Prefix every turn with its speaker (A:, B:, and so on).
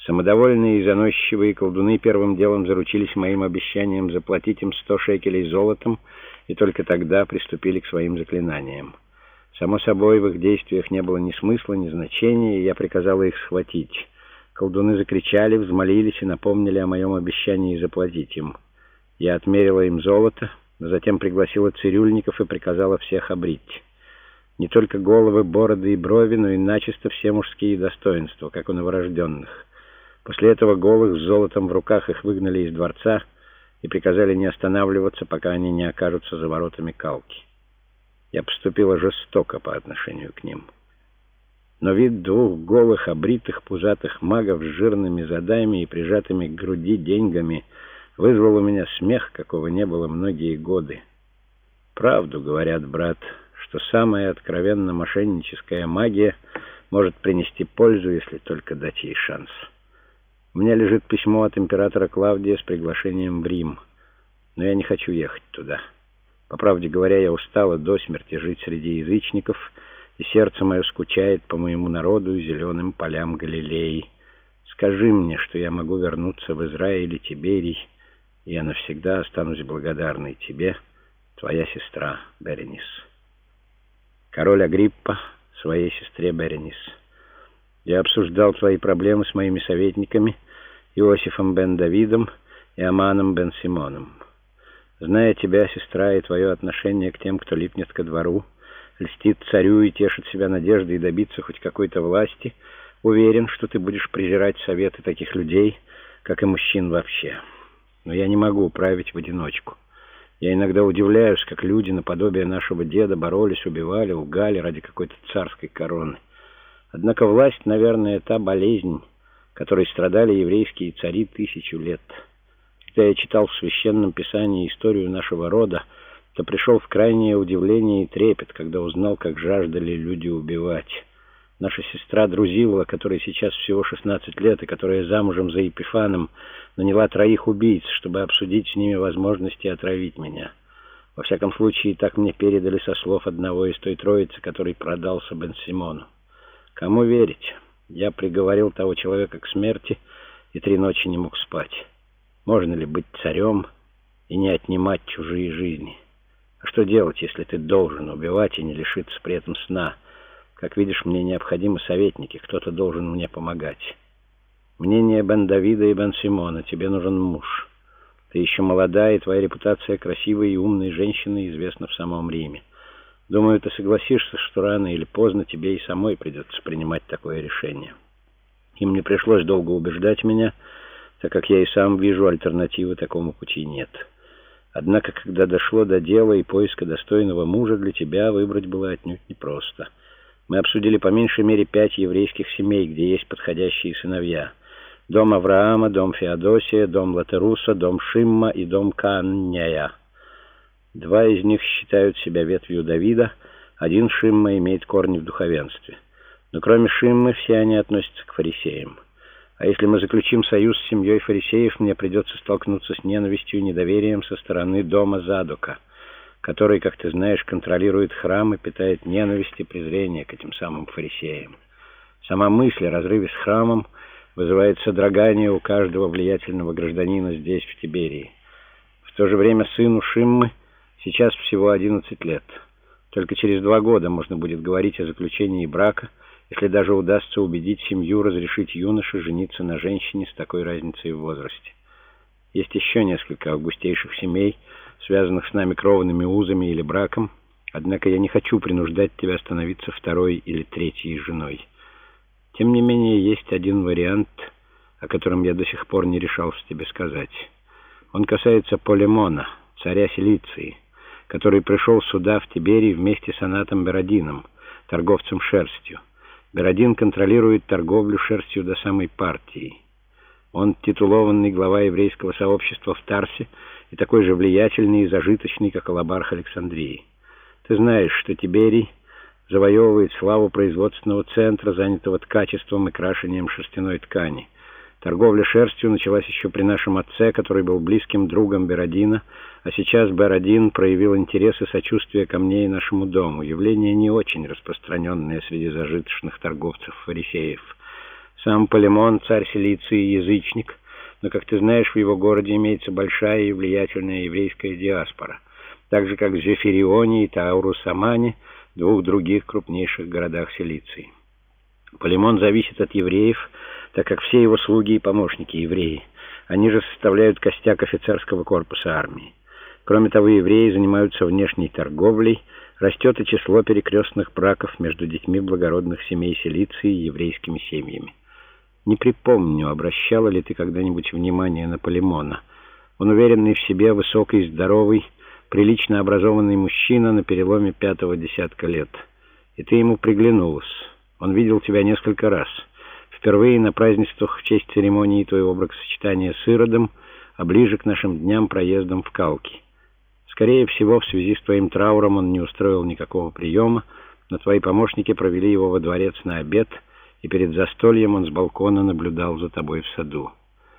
A: Самодовольные и заносчивые колдуны первым делом заручились моим обещанием заплатить им 100 шекелей золотом, и только тогда приступили к своим заклинаниям. Само собой, в их действиях не было ни смысла, ни значения, и я приказала их схватить. Колдуны закричали, взмолились и напомнили о моем обещании заплатить им. Я отмерила им золото, но затем пригласила цирюльников и приказала всех обрить. Не только головы, бороды и брови, но и начисто все мужские достоинства, как у новорожденных. После этого голых с золотом в руках их выгнали из дворца и приказали не останавливаться, пока они не окажутся за воротами Калки. Я поступила жестоко по отношению к ним. Но вид двух голых, обритых, пузатых магов с жирными задами и прижатыми к груди деньгами вызвал у меня смех, какого не было многие годы. Правду говорят, брат, что самая откровенно мошенническая магия может принести пользу, если только дать ей шанс. У меня лежит письмо от императора Клавдия с приглашением в Рим, но я не хочу ехать туда. По правде говоря, я устала до смерти жить среди язычников, и сердце мое скучает по моему народу и зеленым полям Галилеи. Скажи мне, что я могу вернуться в Израиль и Тиберий, и я навсегда останусь благодарной тебе, твоя сестра Беренис. Король Агриппа своей сестре Беренис. Я обсуждал твои проблемы с моими советниками Иосифом бен Давидом и Аманом бен Симоном. Зная тебя, сестра, и твое отношение к тем, кто липнет ко двору, льстит царю и тешит себя надеждой добиться хоть какой-то власти, уверен, что ты будешь презирать советы таких людей, как и мужчин вообще. Но я не могу править в одиночку. Я иногда удивляюсь, как люди наподобие нашего деда боролись, убивали, лгали ради какой-то царской короны. Однако власть, наверное, та болезнь, которой страдали еврейские цари 1000 лет. Когда я читал в Священном Писании историю нашего рода, то пришел в крайнее удивление и трепет, когда узнал, как жаждали люди убивать. Наша сестра Друзилла, которой сейчас всего 16 лет и которая замужем за Епифаном, наняла 3 убийц, чтобы обсудить с ними возможности отравить меня. Во всяком случае, так мне передали со слов одного из той троицы, который продался бен Симону. Кому верить? Я приговорил того человека к смерти и 3 ночи не мог спать. Можно ли быть царем и не отнимать чужие жизни? А что делать, если ты должен убивать и не лишиться при этом сна? Как видишь, мне необходимы советники, кто-то должен мне помогать. Мнение бен Давида и бен Симона: тебе нужен муж. Ты еще молода, и твоя репутация красивой и умной женщины известна в самом Риме. Думаю, ты согласишься, что рано или поздно тебе и самой придется принимать такое решение. Им не пришлось долго убеждать меня, так как я и сам вижу, альтернативы такому пути нет. Однако, когда дошло до дела и поиска достойного мужа, для тебя выбрать было отнюдь непросто. Мы обсудили по меньшей мере 5 еврейских семей, где есть подходящие сыновья. Дом Авраама, дом Феодосия, дом Латеруса, дом Шимма и дом Каанняя. 2 из них считают себя ветвью Давида, 1 Шимма имеет корни в духовенстве. Но кроме Шиммы все они относятся к фарисеям. А если мы заключим союз с семьей фарисеев, мне придется столкнуться с ненавистью и недоверием со стороны дома Задока, который, как ты знаешь, контролирует храм и питает ненависть и презрение к этим самым фарисеям. Сама мысль о разрыве с храмом вызывает содрогание у каждого влиятельного гражданина здесь, в Тиберии. В то же время сыну Шиммы сейчас всего 11 лет. Только через 2 года можно будет говорить о заключении брака, если даже удастся убедить семью разрешить юноше жениться на женщине с такой разницей в возрасте. Есть еще несколько августейших семей, связанных с нами кровными узами или браком, однако я не хочу принуждать тебя становиться 2-й или 3-й женой. Тем не менее, есть один вариант, о котором я до сих пор не решался тебе сказать. Он касается Полемона, царя Силиции, который пришел сюда, в Тиберий, вместе с Анатом Беродином, торговцем шерстью. Беродин контролирует торговлю шерстью до самой партии. Он титулованный глава еврейского сообщества в Тарсе и такой же влиятельный и зажиточный, как Алабарх Александрии. Ты знаешь, что Тиберий завоевывает славу производственного центра, занятого ткачеством и крашением шерстяной ткани. Торговля шерстью началась еще при нашем отце, который был близким другом Беродина, а сейчас Беродин проявил интерес и сочувствие ко мне и нашему дому. Явление не очень распространенное среди зажиточных торговцев-фарисеев. Сам Полимон, царь Силиции, язычник, но, как ты знаешь, в его городе имеется большая и влиятельная еврейская диаспора, так же, как в Зефирионе и Таурус-Амане, двух других крупнейших городах Силиции. Полимон зависит от евреев, так как все его слуги и помощники евреи. Они же составляют костяк офицерского корпуса армии. Кроме того, евреи занимаются внешней торговлей, растет и число перекрестных браков между детьми благородных семей Силиции и еврейскими семьями. Не припомню, обращала ли ты когда-нибудь внимание на Полимона. Он уверенный в себе, высокий, здоровый, прилично образованный мужчина на переломе 5-го десятка лет. И ты ему приглянулась. Он видел тебя несколько раз. Впервые на празднествах в честь церемонии твоего бракосочетания с Иродом, а ближе к нашим дням проездом в Калки. Скорее всего, в связи с твоим трауром он не устроил никакого приема, но твои помощники провели его во дворец на обед, и перед застольем он с балкона наблюдал за тобой в саду.